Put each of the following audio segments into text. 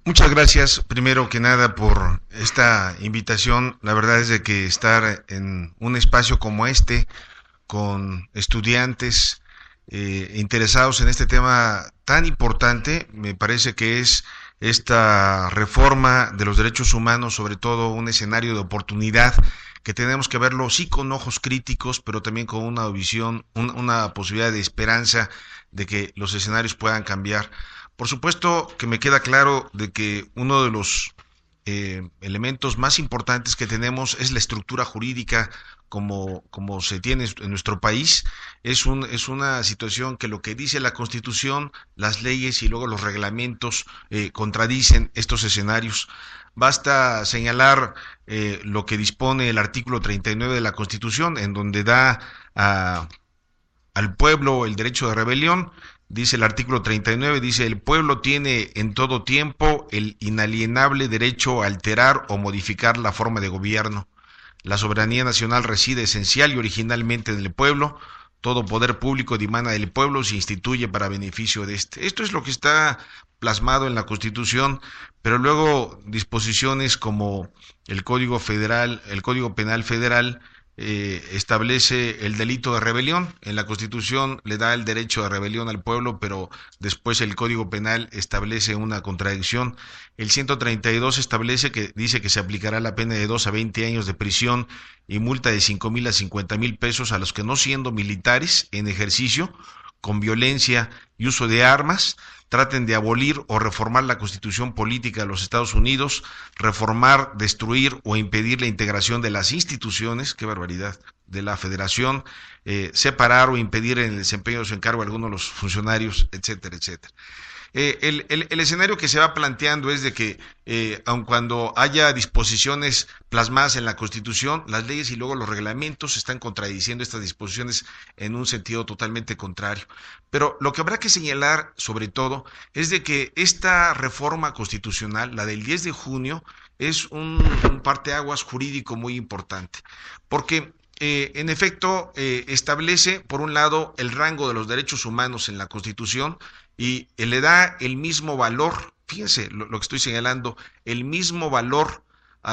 Muchas gracias, primero que nada, por esta invitación. La verdad es de que estar en un espacio como este, con estudiantes interesados en este tema tan importante, me parece que es esta reforma de los derechos humanos, sobre todo un escenario de oportunidad que tenemos que verlo sí con ojos críticos, pero también con una visión, una posibilidad de esperanza de que los escenarios puedan cambiar. Por supuesto que me queda claro de que uno de los elementos más importantes que tenemos es la estructura jurídica como se tiene en nuestro país. Es una situación que lo que dice la Constitución, las leyes y luego los reglamentos contradicen estos escenarios. Basta señalar lo que dispone el artículo 39 de la Constitución, en donde da al pueblo el derecho de rebelión. Dice el artículo 39, dice: el pueblo tiene en todo tiempo el inalienable derecho a alterar o modificar la forma de gobierno. La soberanía nacional reside esencial y originalmente en el pueblo. Todo poder público dimana del pueblo, se instituye para beneficio de este. Esto es lo que está plasmado en la Constitución, pero luego disposiciones como el Código Federal, el Código Penal Federal, establece el delito de rebelión. En la Constitución le da el derecho de rebelión al pueblo, pero después el Código Penal establece una contradicción. El 132 establece que dice que se aplicará la pena de 2 a 20 años de prisión y multa de 5,000 a 50,000 pesos a los que, no siendo militares en ejercicio, con violencia y uso de armas, traten de abolir o reformar la Constitución política de los Estados Unidos, reformar, destruir o impedir la integración de las instituciones, qué barbaridad, de la Federación, separar o impedir en el desempeño de su encargo a algunos de los funcionarios, etcétera, etcétera. El escenario que se va planteando es de que, aun cuando haya disposiciones plasmadas en la Constitución, las leyes y luego los reglamentos están contradiciendo estas disposiciones en un sentido totalmente contrario. Pero lo que habrá que señalar, sobre todo, es de que esta reforma constitucional, la del 10 de junio, es un parteaguas jurídico muy importante, porque en efecto, establece, por un lado, el rango de los derechos humanos en la Constitución y le da el mismo valor, fíjense lo que estoy señalando, el mismo valor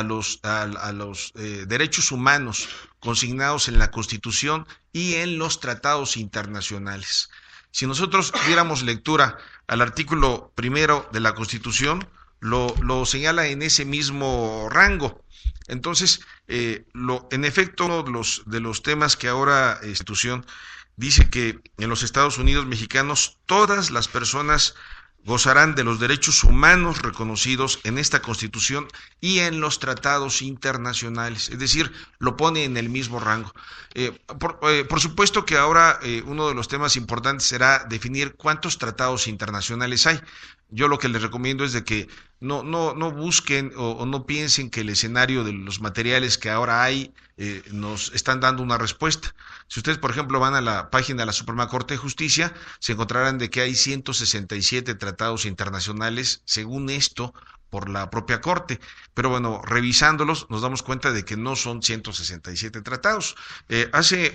a los derechos humanos consignados en la Constitución y en los tratados internacionales. Si nosotros diéramos lectura al artículo primero de la Constitución, lo señala en ese mismo rango. Entonces, en efecto, uno de los temas que ahora la Constitución dice que en los Estados Unidos mexicanos todas las personas gozarán de los derechos humanos reconocidos en esta Constitución y en los tratados internacionales, es decir, lo pone en el mismo rango. Por supuesto que ahora uno de los temas importantes será definir cuántos tratados internacionales hay. Yo lo que les recomiendo es de que no busquen o no piensen que el escenario de los materiales que ahora hay nos están dando una respuesta. Si ustedes, por ejemplo, van a la página de la Suprema Corte de Justicia, se encontrarán de que hay 167 tratados internacionales, según esto, por la propia Corte. Pero bueno, revisándolos, nos damos cuenta de que no son 167 tratados. Hace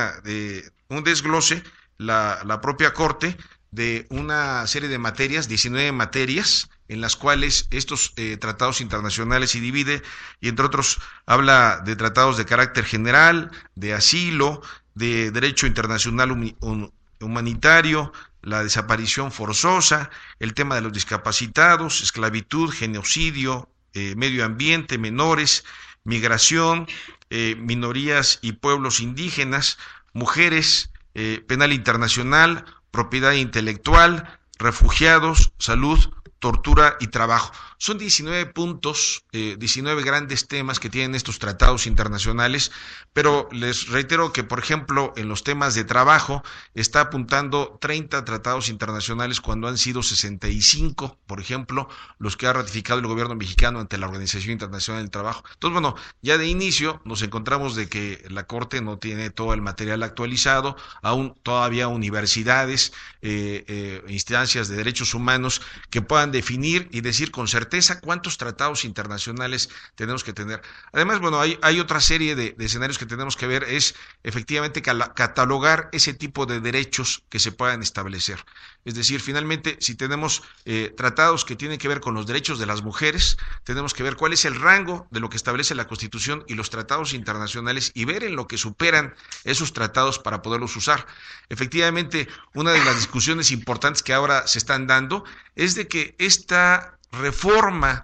un desglose la propia Corte de una serie de materias, 19 materias, en las cuales estos tratados internacionales se divide, y entre otros habla de tratados de carácter general, de asilo, de derecho internacional humanitario, la desaparición forzosa, el tema de los discapacitados, esclavitud, genocidio, medio ambiente, menores, migración, minorías y pueblos indígenas, mujeres, penal internacional, propiedad intelectual, refugiados, salud, tortura y trabajo. Son 19 puntos, 19 grandes temas que tienen estos tratados internacionales, pero les reitero que, por ejemplo, en los temas de trabajo está apuntando 30 tratados internacionales cuando han sido 65, por ejemplo, los que ha ratificado el gobierno mexicano ante la Organización Internacional del Trabajo. Entonces, bueno, ya de inicio nos encontramos de que la Corte no tiene todo el material actualizado, aún todavía universidades, instancias de derechos humanos que puedan puedan definir y decir con certeza cuántos tratados internacionales tenemos que tener. Además, bueno, hay otra serie de escenarios que tenemos que ver, es efectivamente catalogar ese tipo de derechos que se puedan establecer. Es decir, finalmente, si tenemos tratados que tienen que ver con los derechos de las mujeres, tenemos que ver cuál es el rango de lo que establece la Constitución y los tratados internacionales y ver en lo que superan esos tratados para poderlos usar. Efectivamente, una de las discusiones importantes que ahora se están dando es de que esta reforma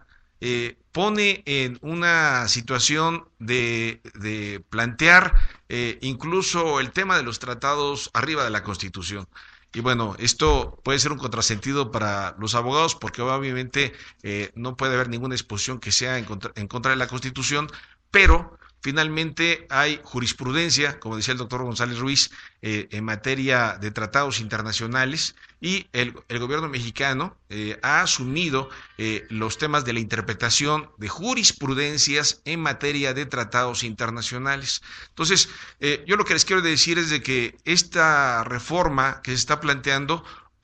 pone en una situación de plantear incluso el tema de los tratados arriba de la Constitución. Y bueno, esto puede ser un contrasentido para los abogados porque obviamente no puede haber ninguna disposición que sea en contra de la Constitución, pero finalmente hay jurisprudencia, como decía el doctor González Ruiz, en materia de tratados internacionales y el gobierno mexicano ha asumido los temas de la interpretación de jurisprudencias en materia de tratados internacionales. Entonces, yo lo que les quiero decir es de que esta reforma que se está planteando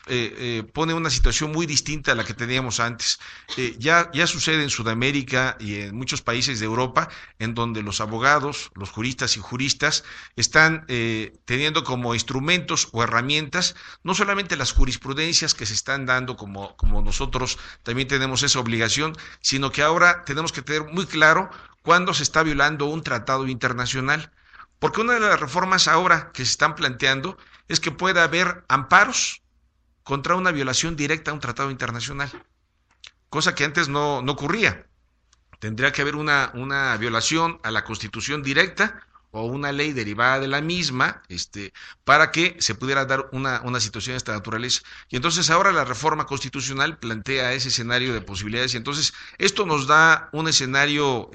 pone una situación muy distinta a la que teníamos antes. Ya sucede en Sudamérica y en muchos países de Europa, en donde los abogados, los juristas y juristas están teniendo como instrumentos o herramientas no solamente las jurisprudencias que se están dando como nosotros también tenemos esa obligación, sino que ahora tenemos que tener muy claro cuándo se está violando un tratado internacional. Porque una de las reformas ahora que se están planteando es que pueda haber amparos contra una violación directa a un tratado internacional, cosa que antes no ocurría. Tendría que haber una violación a la Constitución directa o una ley derivada de la misma, para que se pudiera dar una situación de esta naturaleza. Y entonces ahora la reforma constitucional plantea ese escenario de posibilidades y entonces esto nos da un escenario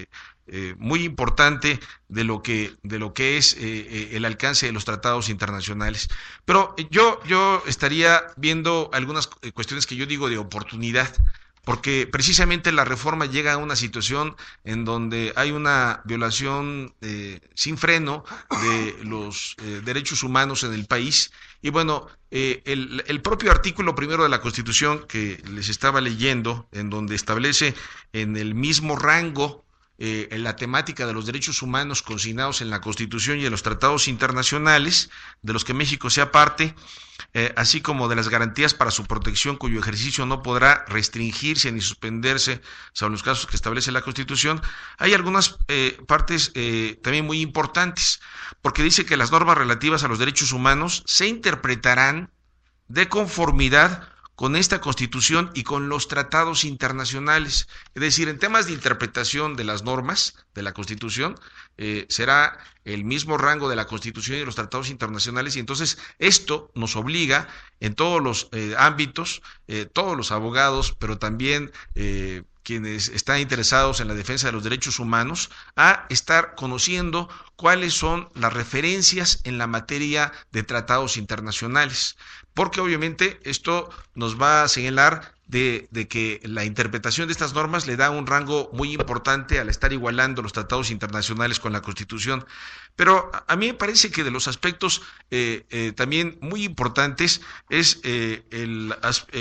muy importante de lo que es el alcance de los tratados internacionales. Pero yo estaría viendo algunas cuestiones que yo digo de oportunidad, porque precisamente la reforma llega a una situación en donde hay una violación sin freno de los derechos humanos en el país. Y bueno, el propio artículo primero de la Constitución que les estaba leyendo, en donde establece en el mismo rango en la temática de los derechos humanos consignados en la Constitución y en los tratados internacionales de los que México sea parte, así como de las garantías para su protección cuyo ejercicio no podrá restringirse ni suspenderse salvo los casos que establece la Constitución, hay algunas partes también muy importantes, porque dice que las normas relativas a los derechos humanos se interpretarán de conformidad con esta Constitución y con los tratados internacionales. Es decir, en temas de interpretación de las normas de la Constitución, será el mismo rango de la Constitución y los tratados internacionales, y entonces esto nos obliga en todos los ámbitos, todos los abogados, pero también quienes están interesados en la defensa de los derechos humanos, a estar conociendo cuáles son las referencias en la materia de tratados internacionales, porque obviamente esto nos va a señalar de que la interpretación de estas normas le da un rango muy importante al estar igualando los tratados internacionales con la Constitución. Pero a mí me parece que de los aspectos también muy importantes es el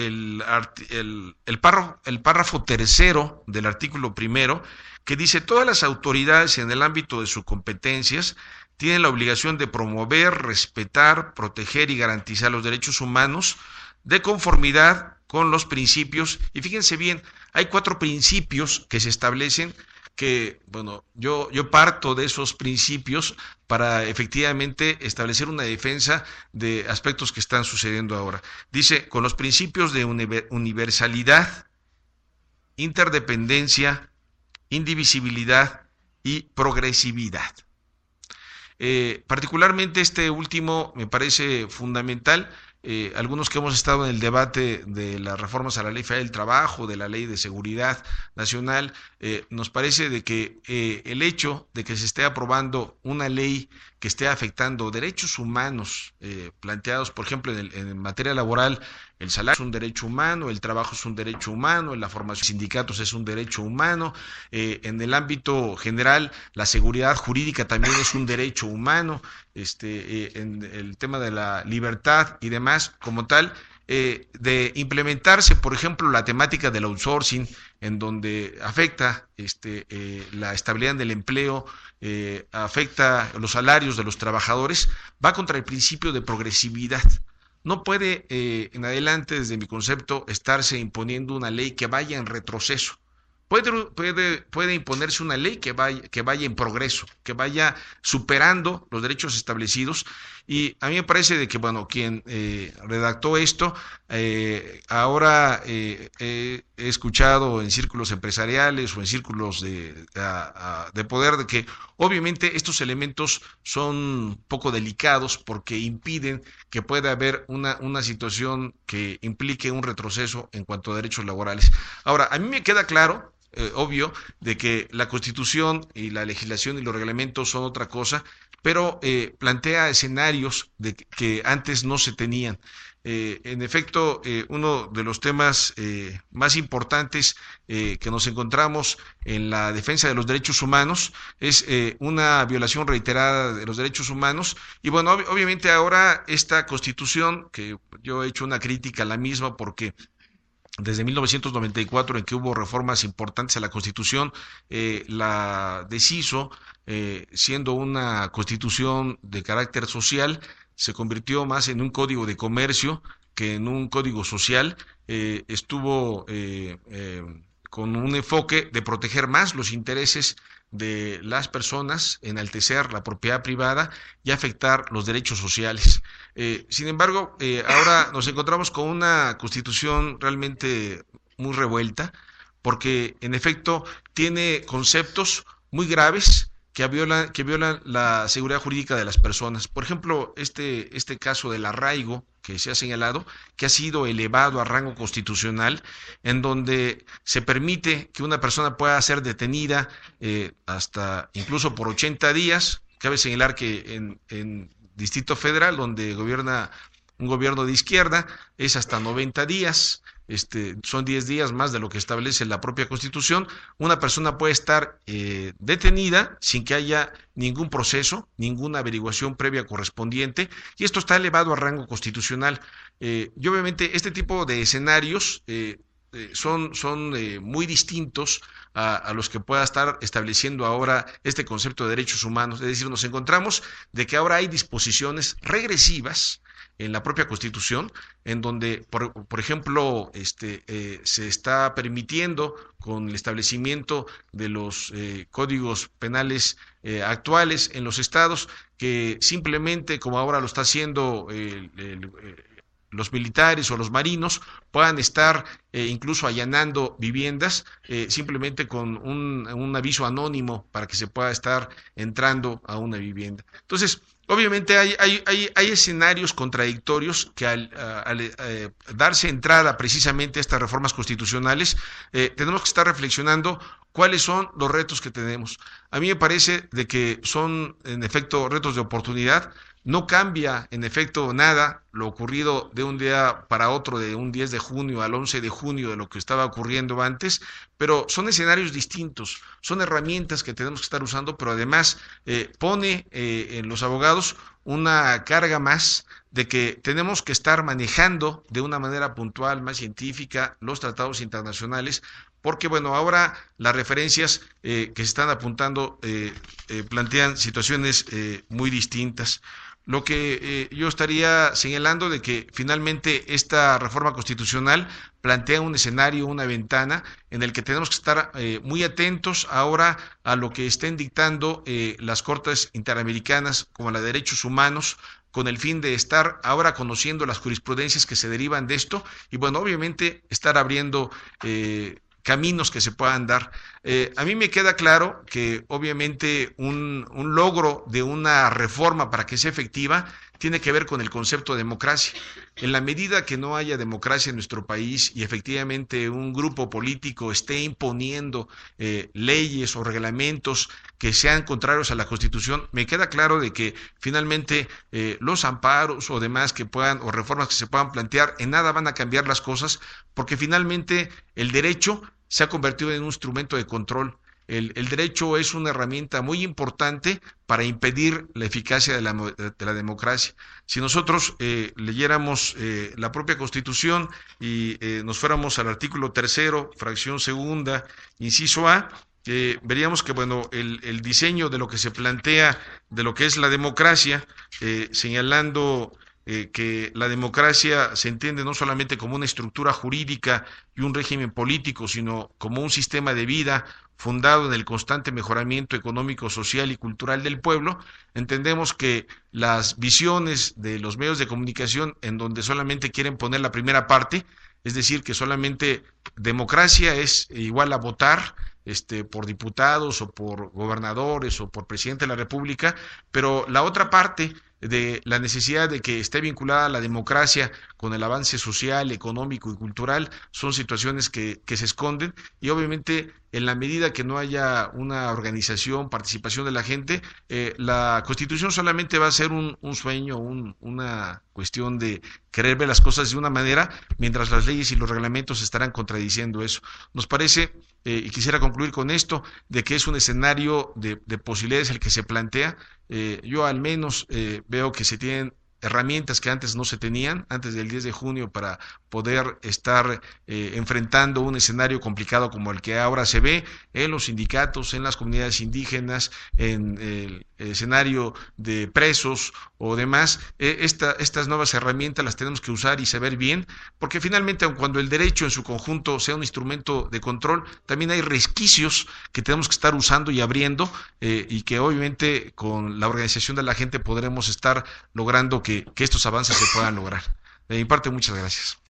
párrafo tercero del artículo primero, que dice: todas las autoridades en el ámbito de sus competencias tienen la obligación de promover, respetar, proteger y garantizar los derechos humanos de conformidad con los principios. Y fíjense bien, hay 4 principios que se establecen que, bueno, yo parto de esos principios para efectivamente establecer una defensa de aspectos que están sucediendo ahora. Dice, con los principios de universalidad, interdependencia, indivisibilidad y progresividad. Particularmente este último me parece fundamental. Algunos que hemos estado en el debate de las reformas a la Ley Federal del Trabajo, de la Ley de Seguridad Nacional, nos parece de que el hecho de que se esté aprobando una ley que esté afectando derechos humanos planteados, por ejemplo, en materia laboral, el salario es un derecho humano, el trabajo es un derecho humano, la formación de sindicatos es un derecho humano, en el ámbito general, la seguridad jurídica también es un derecho humano, en el tema de la libertad y demás, como tal, de implementarse, por ejemplo, la temática del outsourcing, en donde afecta la estabilidad del empleo, afecta los salarios de los trabajadores, va contra el principio de progresividad. No puede en adelante, desde mi concepto, estarse imponiendo una ley que vaya en retroceso. Puede imponerse una ley que vaya en progreso, que vaya superando los derechos establecidos. Y a mí me parece de que, bueno, quien redactó esto, ahora he escuchado en círculos empresariales o en círculos de poder de que obviamente estos elementos son poco delicados porque impiden que pueda haber una situación que implique un retroceso en cuanto a derechos laborales. Ahora, a mí me queda claro, obvio, de que la Constitución y la legislación y los reglamentos son otra cosa, pero plantea escenarios que antes no se tenían. En efecto, uno de los temas más importantes que nos encontramos en la defensa de los derechos humanos es una violación reiterada de los derechos humanos. Y bueno, obviamente ahora esta Constitución, que yo he hecho una crítica a la misma porque desde 1994, en que hubo reformas importantes a la Constitución, la deshizo, siendo una Constitución de carácter social, se convirtió más en un código de comercio que en un código social. Estuvo con un enfoque de proteger más los intereses de las personas, enaltecer la propiedad privada y afectar los derechos sociales. Sin embargo, ahora nos encontramos con una Constitución realmente muy revuelta, porque en efecto tiene conceptos muy graves que violan la seguridad jurídica de las personas. Por ejemplo, este caso del arraigo que se ha señalado, que ha sido elevado a rango constitucional, en donde se permite que una persona pueda ser detenida hasta incluso por 80 días. Cabe señalar que en Distrito Federal, donde gobierna un gobierno de izquierda, es hasta 90 días. Son 10 días más de lo que establece la propia Constitución. Una persona puede estar detenida sin que haya ningún proceso, ninguna averiguación previa correspondiente, y esto está elevado a rango constitucional. Y obviamente este tipo de escenarios son muy distintos a los que pueda estar estableciendo ahora este concepto de derechos humanos. Es decir, nos encontramos de que ahora hay disposiciones regresivas en la propia Constitución, en donde, por ejemplo, se está permitiendo con el establecimiento de los códigos penales actuales en los estados, que simplemente, como ahora lo está haciendo los militares o los marinos, puedan estar incluso allanando viviendas simplemente con un aviso anónimo para que se pueda estar entrando a una vivienda. Entonces, obviamente hay escenarios contradictorios que al darse entrada precisamente a estas reformas constitucionales, tenemos que estar reflexionando cuáles son los retos que tenemos. A mí me parece de que son en efecto retos de oportunidad. No cambia en efecto nada lo ocurrido de un día para otro, de un 10 de junio al 11 de junio de lo que estaba ocurriendo antes, pero son escenarios distintos, son herramientas que tenemos que estar usando, pero además pone en los abogados una carga más de que tenemos que estar manejando de una manera puntual, más científica, los tratados internacionales, porque bueno, ahora las referencias que se están apuntando plantean situaciones muy distintas. Lo que yo estaría señalando de que finalmente esta reforma constitucional plantea un escenario, una ventana en el que tenemos que estar muy atentos ahora a lo que estén dictando las Cortes Interamericanas como la de Derechos Humanos, con el fin de estar ahora conociendo las jurisprudencias que se derivan de esto y bueno, obviamente estar abriendo caminos que se puedan dar. A mí me queda claro que obviamente un logro de una reforma para que sea efectiva tiene que ver con el concepto de democracia. En la medida que no haya democracia en nuestro país y efectivamente un grupo político esté imponiendo leyes o reglamentos que sean contrarios a la Constitución, me queda claro de que finalmente los amparos o demás que puedan, o reformas que se puedan plantear, en nada van a cambiar las cosas, porque finalmente el derecho se ha convertido en un instrumento de control. El derecho es una herramienta muy importante para impedir la eficacia de la democracia. Si nosotros leyéramos la propia Constitución y nos fuéramos al artículo tercero, fracción segunda, inciso A, veríamos que bueno, el diseño de lo que se plantea de lo que es la democracia, señalando que la democracia se entiende no solamente como una estructura jurídica y un régimen político, sino como un sistema de vida fundado en el constante mejoramiento económico, social y cultural del pueblo. Entendemos que las visiones de los medios de comunicación en donde solamente quieren poner la primera parte, es decir, que solamente democracia es igual a votar, por diputados o por gobernadores o por presidente de la República, pero la otra parte de la necesidad de que esté vinculada la democracia con el avance social, económico y cultural son situaciones que se esconden y obviamente en la medida que no haya una organización, participación de la gente, la Constitución solamente va a ser un sueño, una cuestión de querer ver las cosas de una manera, mientras las leyes y los reglamentos estarán contradiciendo eso. Nos parece, y quisiera concluir con esto, de que es un escenario de posibilidades el que se plantea. Yo al menos veo que se tienen herramientas que antes no se tenían, antes del 10 de junio, para poder estar enfrentando un escenario complicado como el que ahora se ve en los sindicatos, en las comunidades indígenas, en el escenario de presos o demás. Estas nuevas herramientas las tenemos que usar y saber bien, porque finalmente, aun cuando el derecho en su conjunto sea un instrumento de control, también hay resquicios que tenemos que estar usando y abriendo, y que obviamente con la organización de la gente podremos estar logrando que estos avances se puedan lograr. De mi parte, muchas gracias.